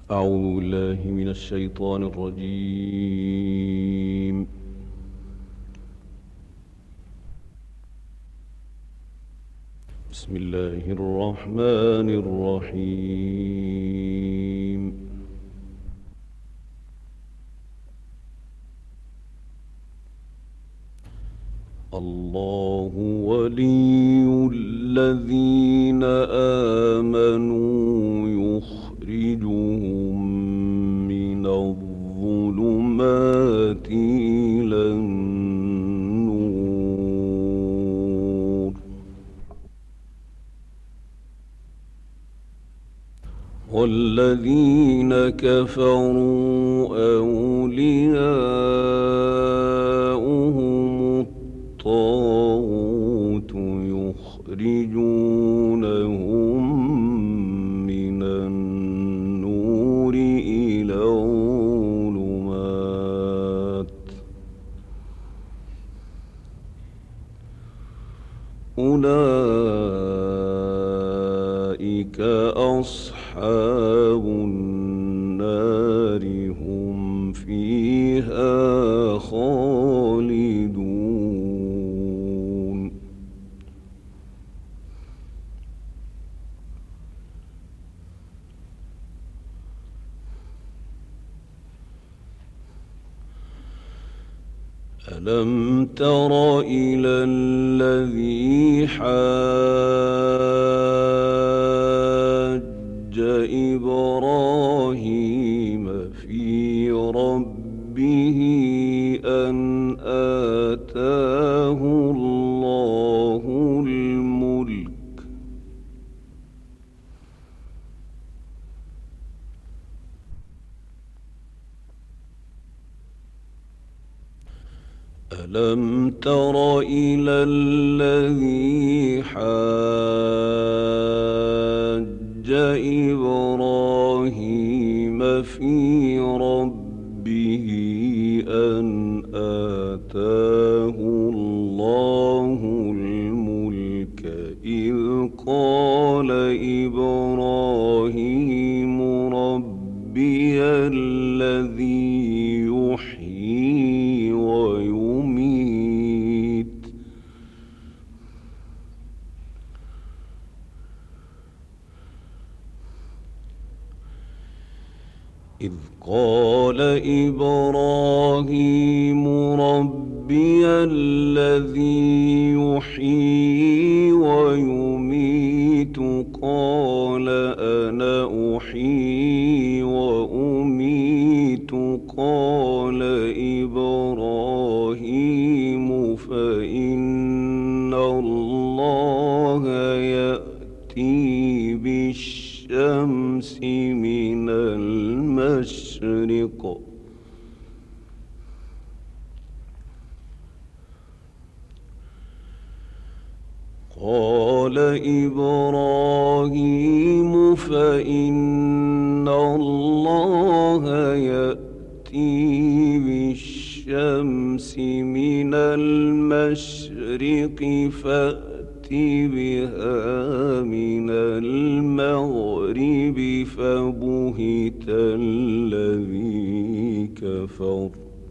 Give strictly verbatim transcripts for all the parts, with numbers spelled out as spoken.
أعوذ بالله من الشيطان الرجيم. بسم الله الرحمن الرحيم. الله ولي الذين آمنوا يخرجهم من الظلمات إلى النور، والذين كفروا أولياؤهم الطاغوت يخرجونهم من النور إلى الظلمات، أولئك أصحاب النار هم فيها خالدون. ألم تر إلى الذي حاج إبراهيم في ربه أن آتاه الله الملك ألم تر إلى الذي حاج إبراهيم في ربه أن آتاه الله الملك إذ قال إبراهيم ربي الذي يحيي ويميت إذ قال إبراهيم ربي الذي يحيي ويميت قال أنا أحيي وأميت قال إبراهيم فإن الله يأتي بالشمس من المشرق قال إبراهيم فإن الله يأتي بالشمس من المشرق فأت بها من المغرب فبهت الذي كفر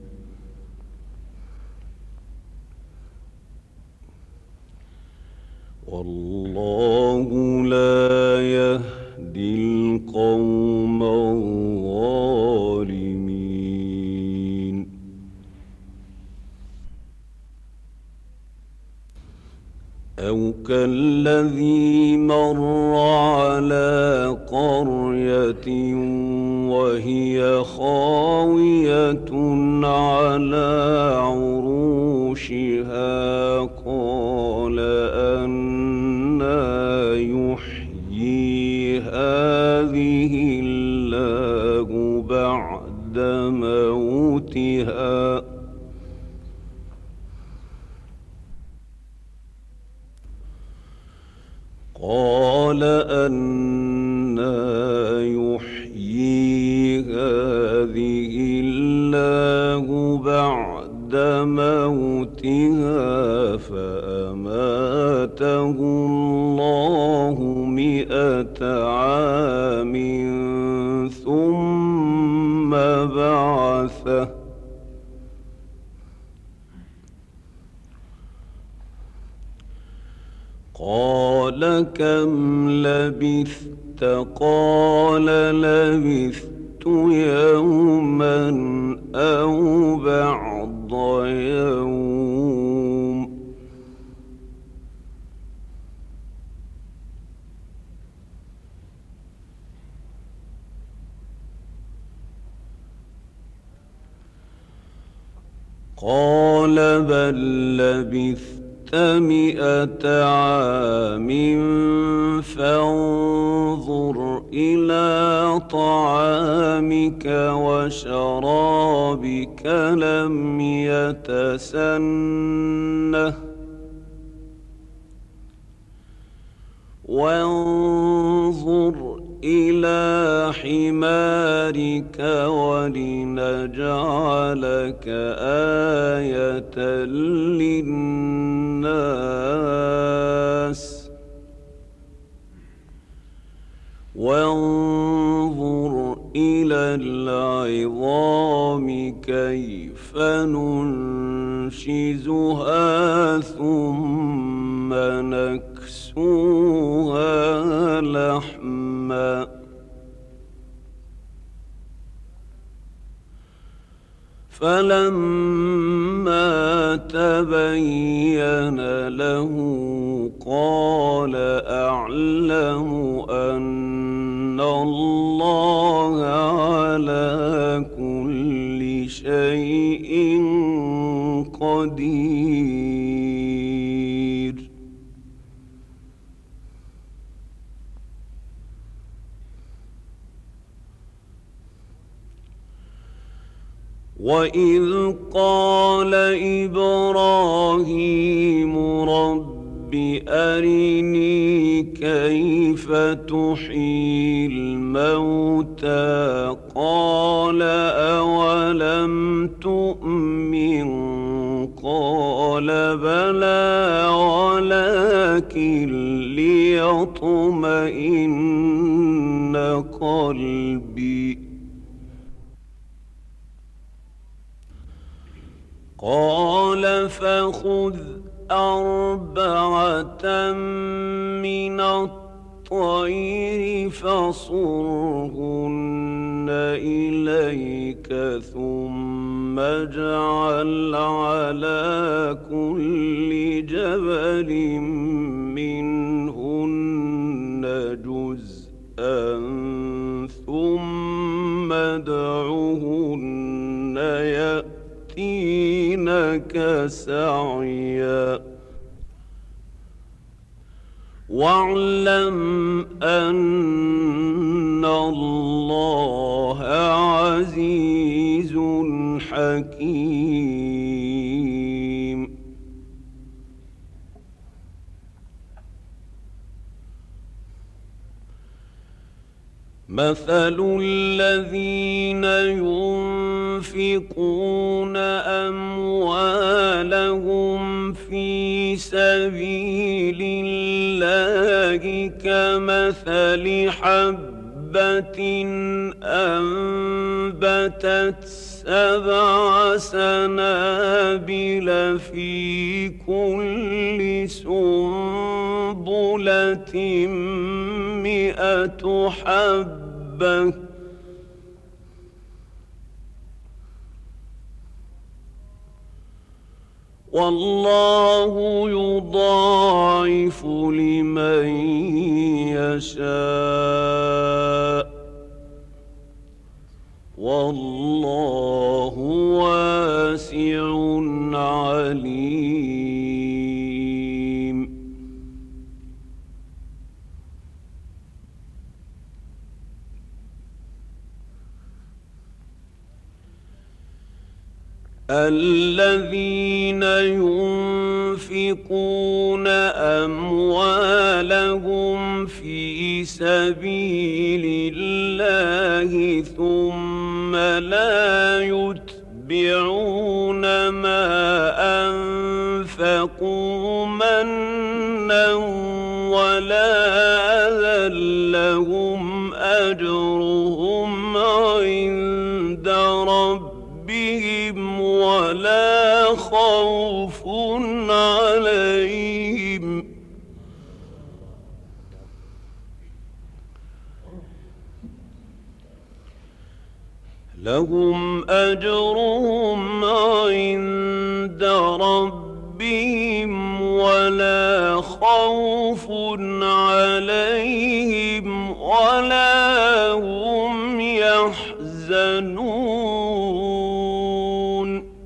والله لا يهدي القوم الظالمين. أو كالذي مر على قرية وهي خاوية على عروشها قال أنى يحيي هذه الله بعد موتها قال أنى يحيي هذه الله بعد موتها فأماته الله مئة عام ثم قال كم لبثت قال لبثت يوما أو بعض يوم قال بل لبثت مئة عام فانظر إلى طعامك وشرابك لم يتسنه وانظر إلى حمارك ولنجعلك آية للناس وانظر إلى العظام كيف ننشزها ثم نكسوها لحما فلما تبين له قال أعلم أن الله على كل شيء قدير. وإذ قال إبراهيم رب أرني كيف تحيي الموتى قال أولم تؤمن قال بلى ولكن ليطمئن قلبي قال فخذ أربعة من الطير فصرهن إليك ثم اجعل على كل جبل منهن جزءا ثم ادعهن يأتينك سعيا واعلم أن الله عزيز حكيم. مثل الذين ينفقون أموالهم في سبيل الله كمثل حبة أنبتت سبع سنابل في كل سنبلة مئة حبة والله يضاعف لمن يشاء والله واسع عليم. الذين ينفقون أموالهم في سبيل الله ثم لا يتبعون ما أنفقوا منا ولا أذى لهم أجرهم عند ربهم ولا خوف عليهم لهم أجرهم عند ربهم ولا خوف عليهم ولا هم يحزنون.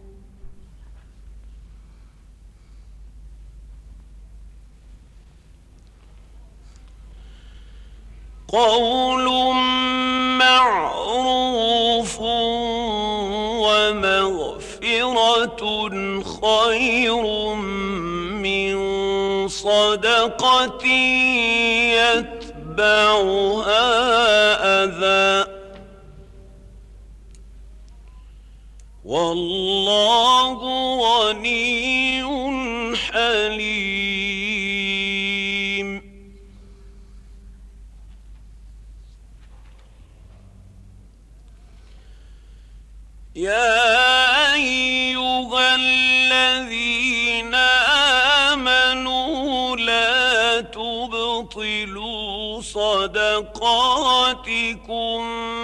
قول معروف ومغفرة خير من صدقة يتبعها أذى والله غني حليم. يا أيها الذين آمنوا لا تبطلوا صدقاتكم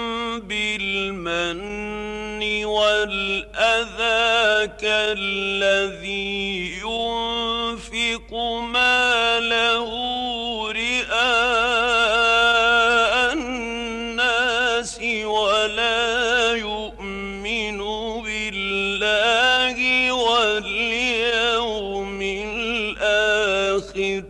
بالمن والأذى كالذي ينفق ماله رئاء الناس ولا يؤمن بالله واليوم الآخر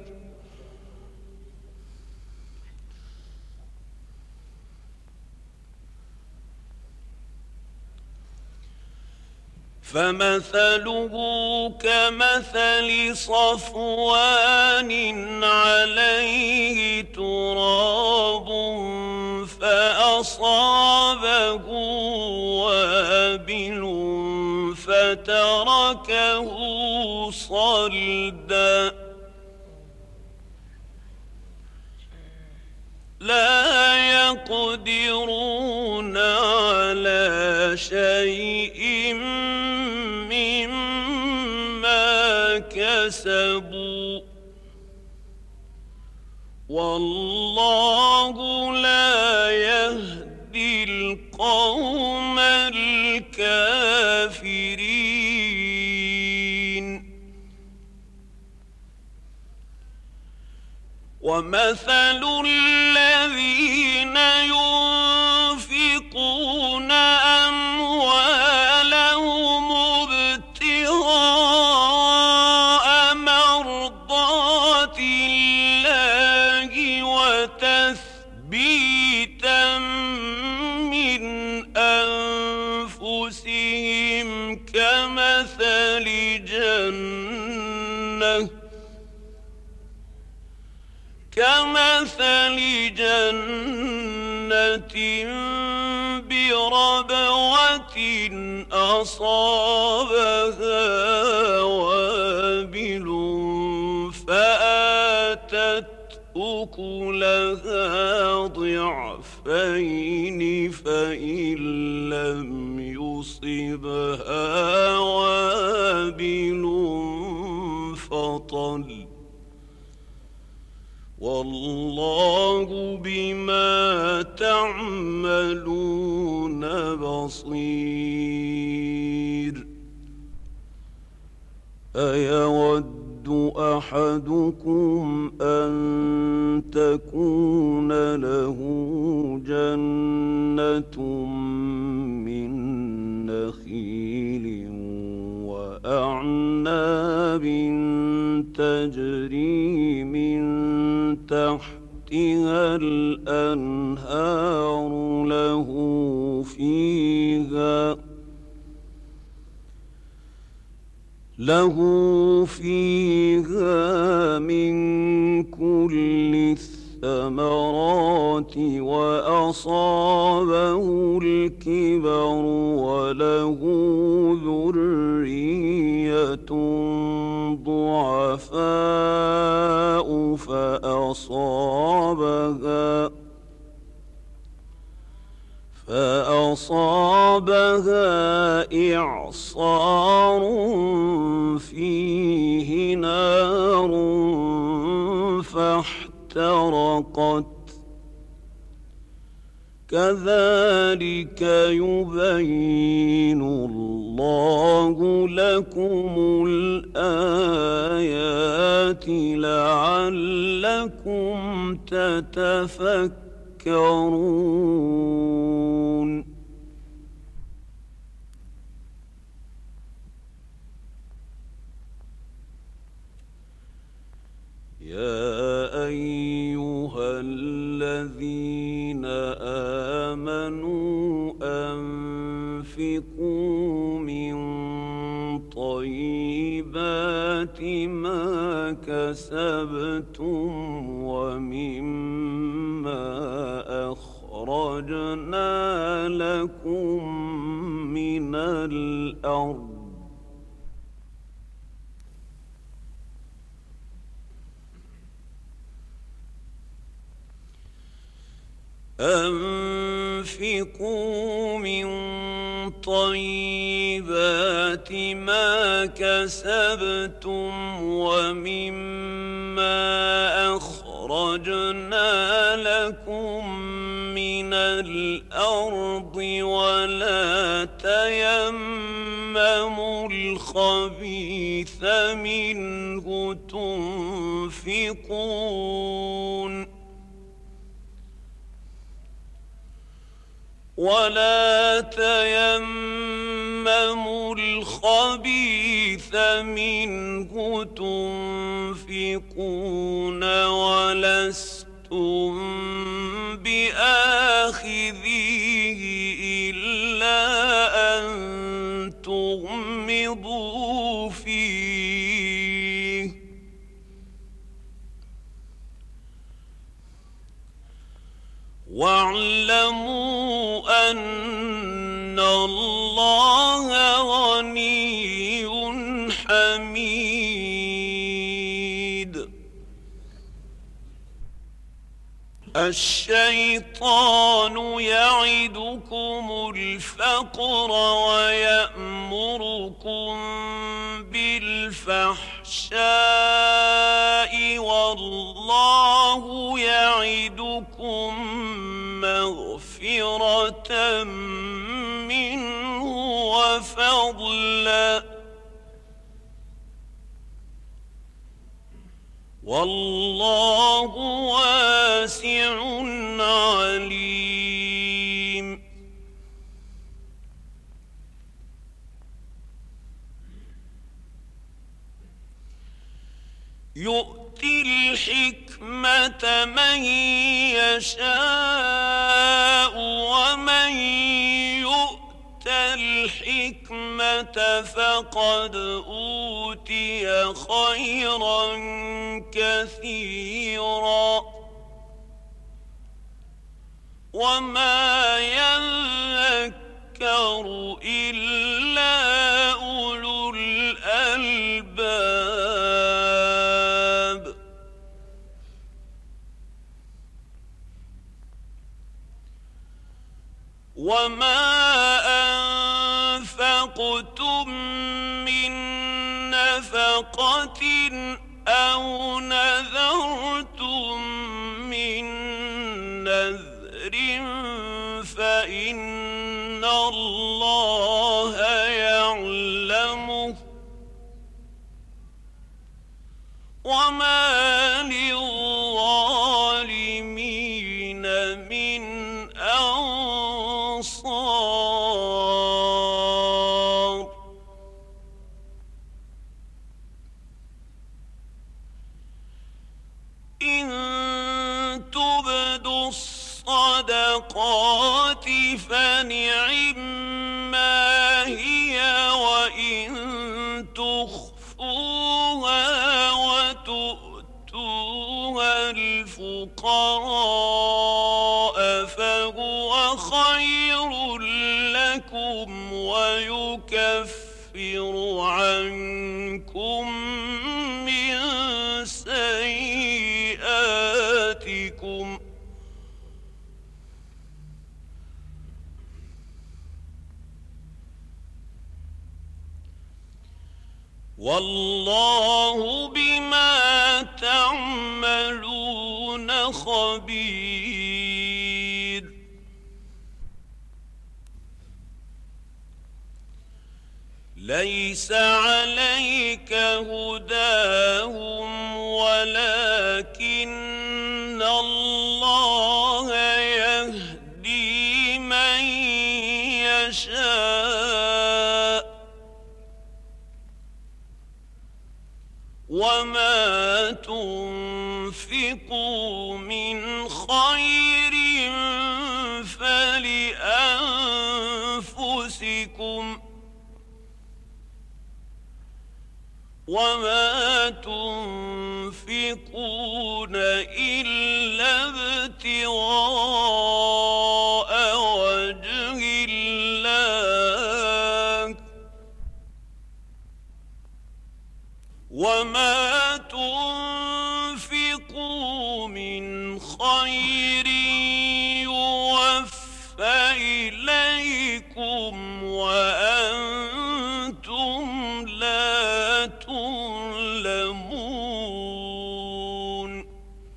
فمثله كمثل صفوان عليه تراب فأصابه وابل فتركه صلدا لا يقدرون على شيء مما كسبوا والله لا يهدي القوم الكافرين. ومثل الذين ينفقون أموالهم ابتغاء مرضات الله وتثبيتا من أنفسهم كمثل جنة كمثل جنة بربوة أصابها وابل فآتت أكلها ضعفين فإن لم يصبها وابل فطل والله بما تعملون بصير. أيود أحدكم أن تكون له جنة من نخيل وأعناب تجري من تحتها الأنهار له فيها له فيها من كل الثمرات وأصابه الكبر وله ذرية ضعفاء فأصابها فأصابها إعصار فيه نار فاحترقت كذلك يبين الله لكم الآيات لعلكم تتفكرون. يا أيها الذين آمنوا أنفقوا من طيبات ما كسبتم ومما أخرجنا لكم من الأرض أنفقوا من طيبات ما كسبتم ومما أخرجنا لكم من الأرض ولا تيمموا الخبيث منه تنفقون ولا تيمموا الخبيث منه تنفقون ولستم بآخذيه إلا أن تغمضوا فيه واعلموا أن الله غني حميد. الشيطان يعدكم الفقر ويأمركم بالفحشاء والله يعدكم مغفرة منه وفضلا والله واسع عليم. يؤتي الحكمة من يشاء ومن يؤت الحكمة فقد أوتي خيرا كثيرا وما يذكر إلا أولو الألباب. وما أنفقتم من نفقة أو نذرتم من نذر فإن الله يعلمه وما للظالمين من أنصار. إن تبدوا الصدقات فنعما هي وإن تخفوها وتؤتوها الفقراء فهو خير لكم ويكفر عنكم من سيئاتكم والله بما تعملون خبير. ليس عليك هداهم ولكن الله يهدي من يشاء وما تنفقوا من خير فلأنفسكم وما تنفقون إلا ابتغاء وجه الله وما تنفقوا من خير يوفى إليكم وأنتم لا تظلمون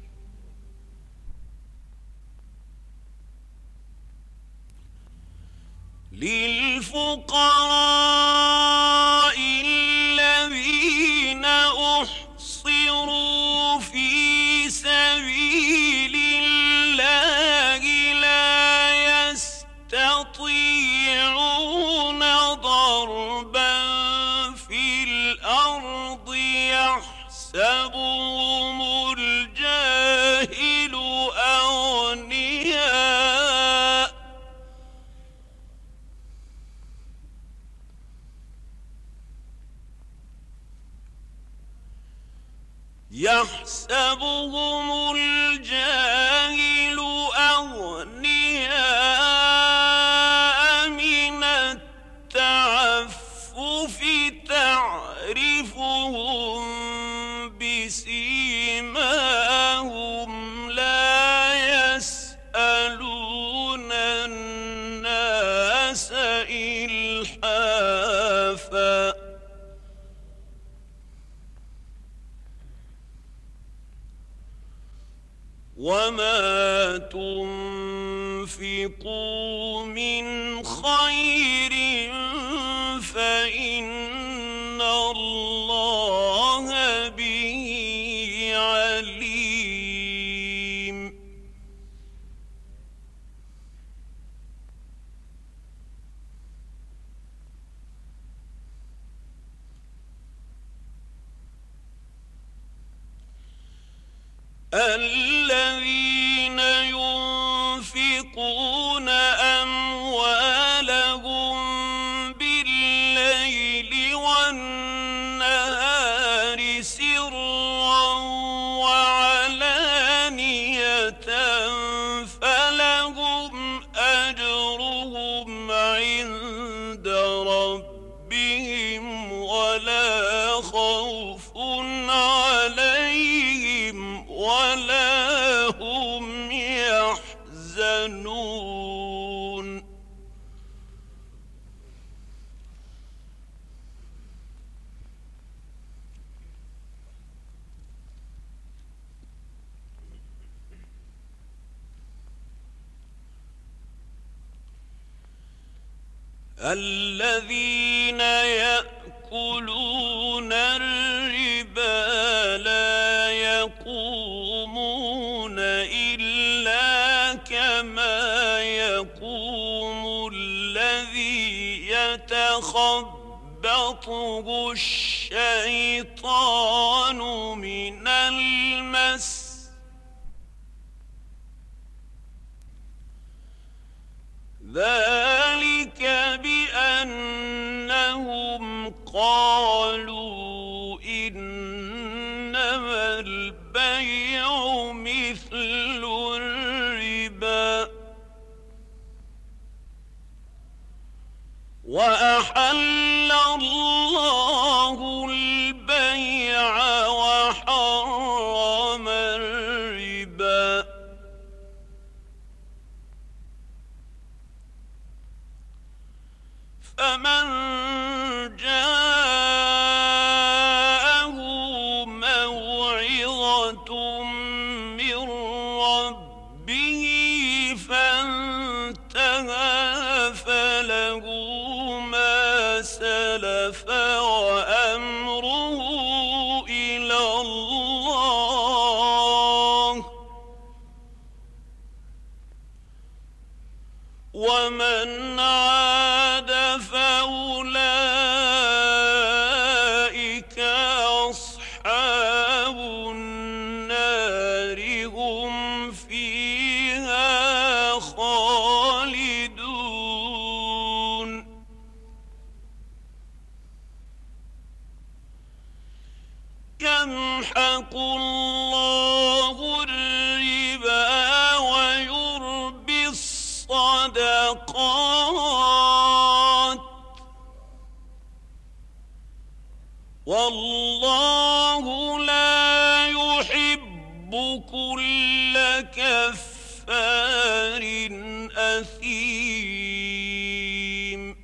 للفقراء الذين أحصروا في سبيل الله لا يستطيعون ضربا في الأرض يحسبهم الجاهل أغنياء يحسبهم الجاهل أغنياء من التعفف تعرفهم بسيماهم لا يسألون الناس إلحافا وما تنفقوا من خير فإن الله به عليم الذين ينفقون أموالهم بالليل والنهار سرا وعلانية فلهم أجرهم عند ربهم ولا خوف عليهم ولا هم يحزنون الذين يأكلون الربا لا يقومون إلا كما يقوم الذي يتخبطه الشيطان من المس ذلك بأنهم قالوا إنما البيع مثل الربا وأحل الله البيع وحرم الربا فمن جاءه موعظة من ربه فانتهى فله ما سلف ومن عاد فأولئك أصحاب النار هم فيها خالدون يمحق الله الربا ويربي الصدقات والله لا يحب كل كفار أثيم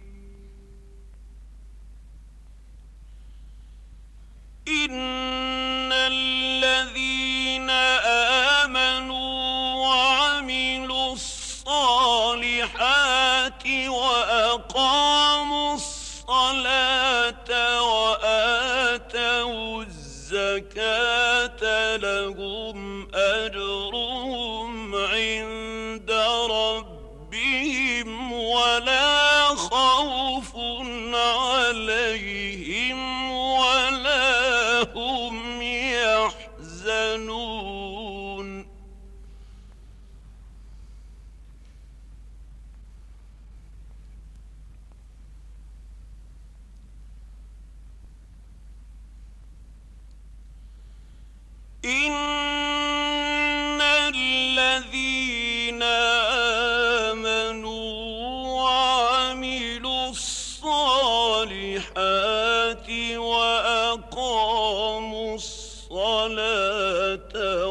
إن الذين آمنوا وعملوا الصالحات وأقاموا الصلاة وآتوا الزكاة لهم أجرهم عند ربهم ولا خوف عليهم ولا هم يحزنون إن الذين آمنوا وعملوا الصالحات وأقاموا الصلاة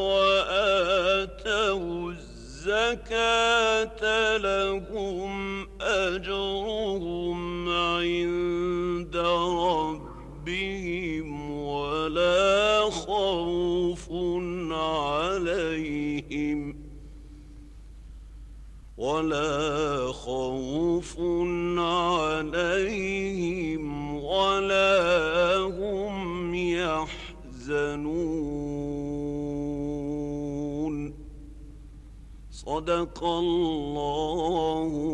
وآتوا الزكاة لهم أجرهم عند ربهم ولا خوف عليهم ولا خوف عليهم ولا هم يحزنون صدق الله